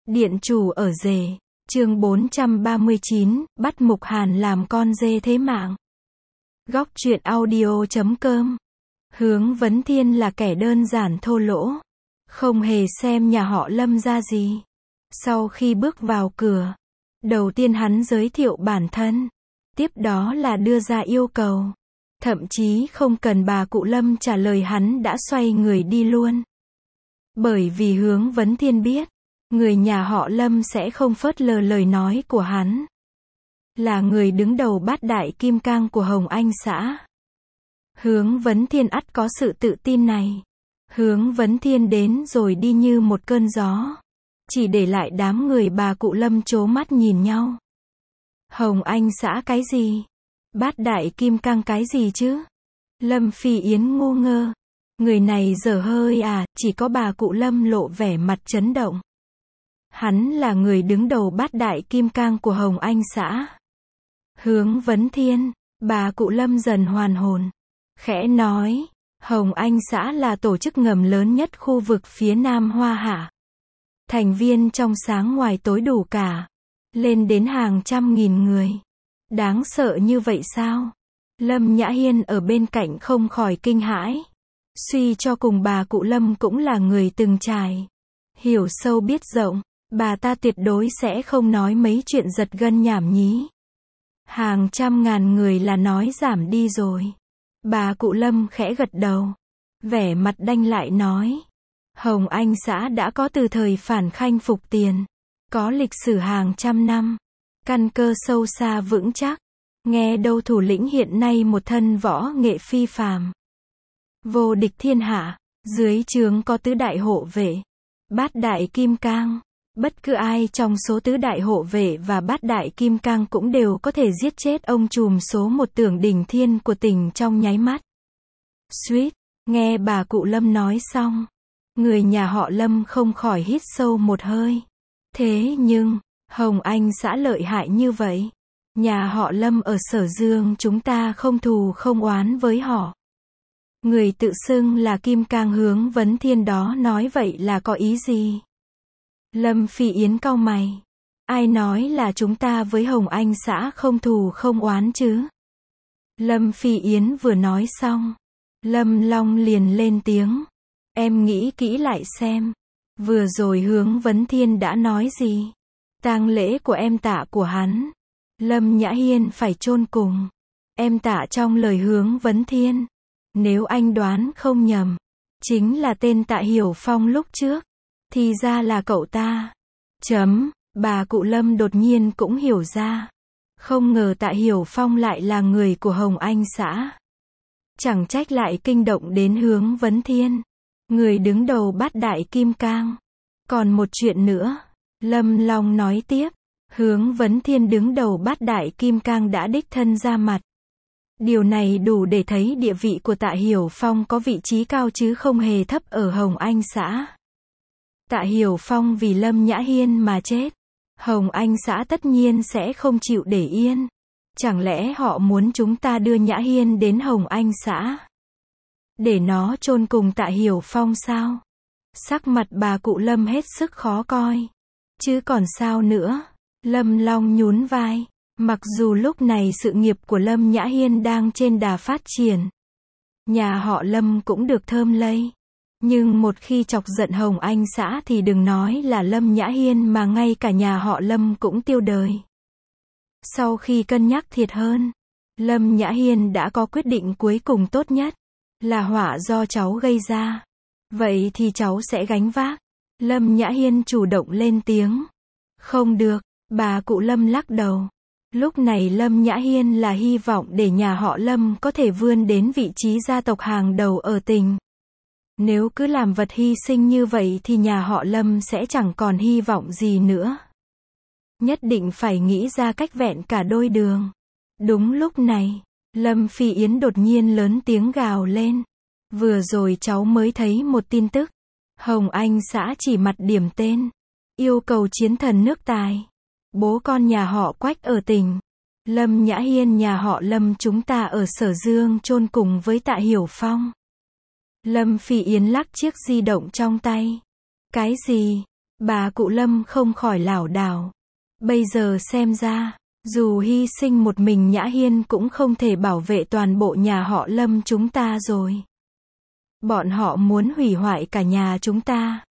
Điện chủ ở rể. Chương 439, bắt Mục Hàn làm con dê thế mạng. Góc truyện audio.com. Hướng Vấn Thiên là kẻ đơn giản thô lỗ, không hề xem nhà họ Lâm ra gì. Sau khi bước vào cửa, đầu tiên hắn giới thiệu bản thân, tiếp đó là đưa ra yêu cầu. Thậm chí không cần bà cụ Lâm trả lời hắn đã xoay người đi luôn. Bởi vì Hướng Vấn Thiên biết, người nhà họ Lâm sẽ không phớt lờ lời nói của hắn. Là người đứng đầu bát đại kim cang của Hồng Anh xã. Hướng Vấn Thiên ắt có sự tự tin này. Hướng Vấn Thiên đến rồi đi như một cơn gió, chỉ để lại đám người bà cụ Lâm trố mắt nhìn nhau. Hồng Anh xã cái gì? Bát đại kim cang cái gì chứ? Lâm Phi Yến ngu ngơ. Người này dở hơi à, chỉ có bà cụ Lâm lộ vẻ mặt chấn động. Hắn là người đứng đầu bát đại kim cang của Hồng Anh xã. Hướng Vấn Thiên, bà cụ Lâm dần hoàn hồn. Khẽ nói, Hồng Anh xã là tổ chức ngầm lớn nhất khu vực phía Nam Hoa Hạ. Thành viên trong sáng ngoài tối đủ cả. Lên đến hàng trăm nghìn người. Đáng sợ như vậy sao? Lâm Nhã Hiên ở bên cạnh không khỏi kinh hãi. Suy cho cùng bà cụ Lâm cũng là người từng trải. Hiểu sâu biết rộng. Bà ta tuyệt đối sẽ không nói mấy chuyện giật gân nhảm nhí. Hàng trăm ngàn người là nói giảm đi rồi. Bà cụ Lâm khẽ gật đầu. Vẻ mặt đanh lại nói. Hồng Anh xã đã có từ thời phản khanh phục tiền. Có lịch sử hàng trăm năm. Căn cơ sâu xa vững chắc. Nghe đâu thủ lĩnh hiện nay một thân võ nghệ phi phàm. Vô địch thiên hạ. Dưới trướng có tứ đại hộ vệ. Bát đại kim cang. Bất cứ ai trong số tứ đại hộ vệ và bát đại kim cang cũng đều có thể giết chết ông trùm số một Tưởng Đỉnh Thiên của tỉnh trong nháy mắt. Suýt, nghe bà cụ Lâm nói xong, người nhà họ Lâm không khỏi hít sâu một hơi. Thế nhưng, Hồng Anh xã lợi hại như vậy. Nhà họ Lâm ở Sở Dương chúng ta không thù không oán với họ. Người tự xưng là Kim Cang Hướng Vấn Thiên đó nói vậy là có ý gì? Lâm Phi Yến cau mày. Ai nói là chúng ta với Hồng Anh xã không thù không oán chứ? Lâm Phi Yến vừa nói xong, Lâm Long liền lên tiếng. Em nghĩ kỹ lại xem. Vừa rồi Hướng Vấn Thiên đã nói gì? Tang lễ của em Tạ của hắn, Lâm Nhã Hiên phải chôn cùng. Em Tạ trong lời Hướng Vấn Thiên, nếu anh đoán không nhầm, chính là tên Tạ Hiểu Phong lúc trước. Thì ra là cậu ta. Bà cụ Lâm đột nhiên cũng hiểu ra. Không ngờ Tạ Hiểu Phong lại là người của Hồng Anh xã. Chẳng trách lại kinh động đến Hướng Vấn Thiên. Người đứng đầu bát đại kim cang. Còn một chuyện nữa. Lâm Long nói tiếp. Hướng Vấn Thiên đứng đầu bát đại kim cang đã đích thân ra mặt. Điều này đủ để thấy địa vị của Tạ Hiểu Phong có vị trí cao chứ không hề thấp ở Hồng Anh xã. Tạ Hiểu Phong vì Lâm Nhã Hiên mà chết. Hồng Anh xã tất nhiên sẽ không chịu để yên. Chẳng lẽ họ muốn chúng ta đưa Nhã Hiên đến Hồng Anh xã? Để nó chôn cùng Tạ Hiểu Phong sao? Sắc mặt bà cụ Lâm hết sức khó coi. Chứ còn sao nữa? Lâm Long nhún vai. Mặc dù lúc này sự nghiệp của Lâm Nhã Hiên đang trên đà phát triển. Nhà họ Lâm cũng được thơm lây. Nhưng một khi chọc giận Hồng Anh xã thì đừng nói là Lâm Nhã Hiên mà ngay cả nhà họ Lâm cũng tiêu đời. Sau khi cân nhắc thiệt hơn, Lâm Nhã Hiên đã có quyết định cuối cùng tốt nhất, là họa do cháu gây ra. Vậy thì cháu sẽ gánh vác. Lâm Nhã Hiên chủ động lên tiếng. Không được, bà cụ Lâm lắc đầu. Lúc này Lâm Nhã Hiên là hy vọng để nhà họ Lâm có thể vươn đến vị trí gia tộc hàng đầu ở tỉnh. Nếu cứ làm vật hy sinh như vậy thì nhà họ Lâm sẽ chẳng còn hy vọng gì nữa. Nhất định phải nghĩ ra cách vẹn cả đôi đường. Đúng lúc này, Lâm Phi Yến đột nhiên lớn tiếng gào lên. Vừa rồi cháu mới thấy một tin tức. Hồng Anh xã chỉ mặt điểm tên. Yêu cầu chiến thần nước Tài. Bố con nhà họ Quách ở tỉnh. Lâm Nhã Hiên nhà họ Lâm chúng ta ở Sở Dương chôn cùng với Tạ Hiểu Phong. Lâm Phi Yến lắc chiếc di động trong tay. Cái gì? Bà cụ Lâm không khỏi lảo đảo. Bây giờ xem ra, dù hy sinh một mình Nhã Hiên cũng không thể bảo vệ toàn bộ nhà họ Lâm chúng ta rồi. Bọn họ muốn hủy hoại cả nhà chúng ta.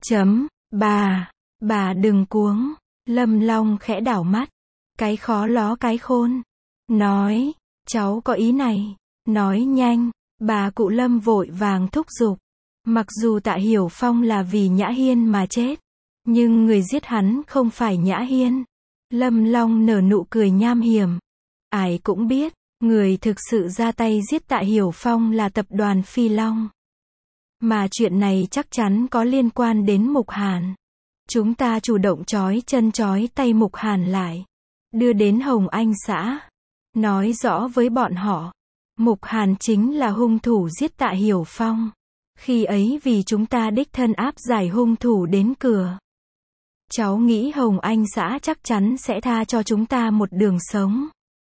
Bà đừng cuống. Lâm Long khẽ đảo mắt. Cái khó ló cái khôn. Nói, cháu có ý này. Nói nhanh. Bà cụ Lâm vội vàng thúc giục. Mặc dù Tạ Hiểu Phong là vì Nhã Hiên mà chết, nhưng người giết hắn không phải Nhã Hiên. Lâm Long nở nụ cười nham hiểm. Ai cũng biết, người thực sự ra tay giết Tạ Hiểu Phong là tập đoàn Phi Long. Mà chuyện này chắc chắn có liên quan đến Mục Hàn. Chúng ta chủ động trói chân trói tay Mục Hàn lại, đưa đến Hồng Anh xã, nói rõ với bọn họ, Mục Hàn chính là hung thủ giết Tạ Hiểu Phong. Khi ấy vì chúng ta đích thân áp giải hung thủ đến cửa. Cháu nghĩ Hồng Anh xã chắc chắn sẽ tha cho chúng ta một đường sống.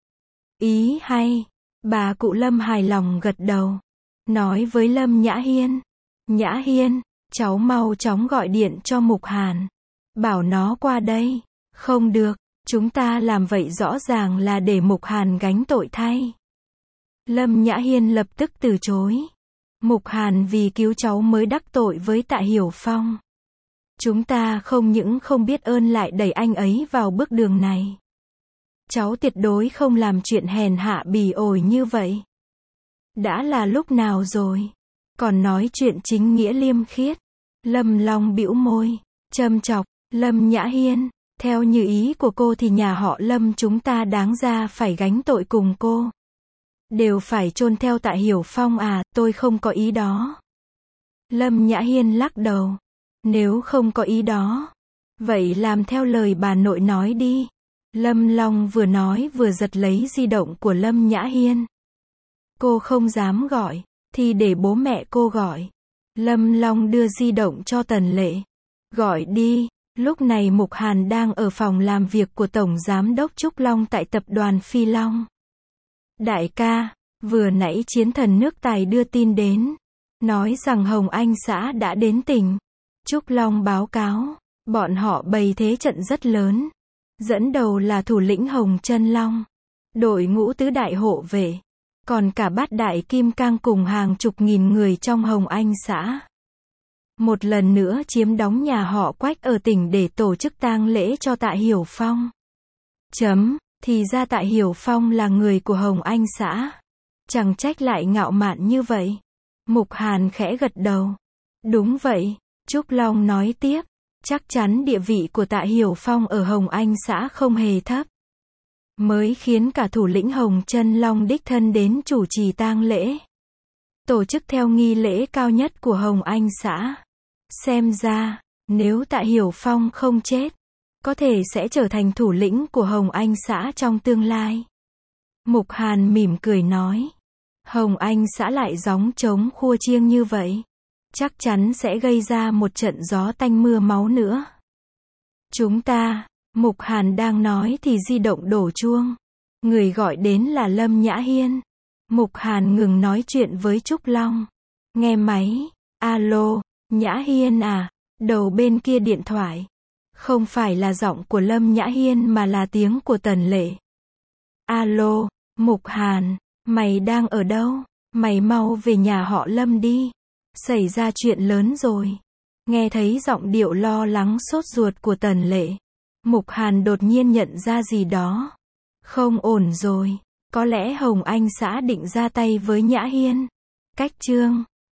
Ý hay. Bà cụ Lâm hài lòng gật đầu. Nói với Lâm Nhã Hiên. Nhã Hiên, cháu mau chóng gọi điện cho Mục Hàn. Bảo nó qua đây. Không được, chúng ta làm vậy rõ ràng là để Mục Hàn gánh tội thay. Lâm Nhã Hiên lập tức từ chối. Mục Hàn vì cứu cháu mới đắc tội với Tạ Hiểu Phong. Chúng ta không những không biết ơn lại đẩy anh ấy vào bước đường này. Cháu tuyệt đối không làm chuyện hèn hạ bỉ ổi như vậy. Đã là lúc nào rồi? Còn nói chuyện chính nghĩa liêm khiết. Lâm Long bĩu môi, châm chọc. Lâm Nhã Hiên, theo như ý của cô thì nhà họ Lâm chúng ta đáng ra phải gánh tội cùng cô. Đều phải chôn theo Tạ Hiểu Phong à, tôi không có ý đó. Lâm Nhã Hiên lắc đầu. Nếu không có ý đó, vậy làm theo lời bà nội nói đi. Lâm Long vừa nói vừa giật lấy di động của Lâm Nhã Hiên. Cô không dám gọi, thì để bố mẹ cô gọi. Lâm Long đưa di động cho Tần Lệ. Gọi đi. Lúc này Mục Hàn đang ở phòng làm việc của Tổng Giám đốc Trúc Long tại tập đoàn Phi Long. Đại ca, vừa nãy chiến thần nước Tài đưa tin đến, nói rằng Hồng Anh xã đã đến tỉnh. Trúc Long báo cáo, bọn họ bày thế trận rất lớn. Dẫn đầu là thủ lĩnh Hồng Chân Long, đội ngũ tứ đại hộ vệ, còn cả bát đại kim cang cùng hàng chục nghìn người trong Hồng Anh xã. Một lần nữa chiếm đóng nhà họ Quách ở tỉnh để tổ chức tang lễ cho Tạ Hiểu Phong. Thì ra Tạ Hiểu Phong là người của Hồng Anh xã. Chẳng trách lại ngạo mạn như vậy. Mục Hàn khẽ gật đầu. Đúng vậy, Trúc Long nói tiếp. Chắc chắn địa vị của Tạ Hiểu Phong ở Hồng Anh xã không hề thấp. Mới khiến cả thủ lĩnh Hồng Chân Long đích thân đến chủ trì tang lễ. Tổ chức theo nghi lễ cao nhất của Hồng Anh xã. Xem ra, nếu Tạ Hiểu Phong không chết, có thể sẽ trở thành thủ lĩnh của Hồng Anh xã trong tương lai. Mục Hàn mỉm cười nói. Hồng Anh xã lại gióng trống khua chiêng như vậy, chắc chắn sẽ gây ra một trận gió tanh mưa máu nữa. Chúng ta, Mục Hàn đang nói thì di động đổ chuông. Người gọi đến là Lâm Nhã Hiên. Mục Hàn ngừng nói chuyện với Trúc Long. Nghe máy. Alo, Nhã Hiên à? Đầu bên kia điện thoại. Không phải là giọng của Lâm Nhã Hiên mà là tiếng của Tần Lệ. Alo, Mục Hàn, mày đang ở đâu? Mày mau về nhà họ Lâm đi. Xảy ra chuyện lớn rồi. Nghe thấy giọng điệu lo lắng sốt ruột của Tần Lệ. Mục Hàn đột nhiên nhận ra gì đó. Không ổn rồi. Có lẽ Hồng Anh xã định ra tay với Nhã Hiên. Cách chương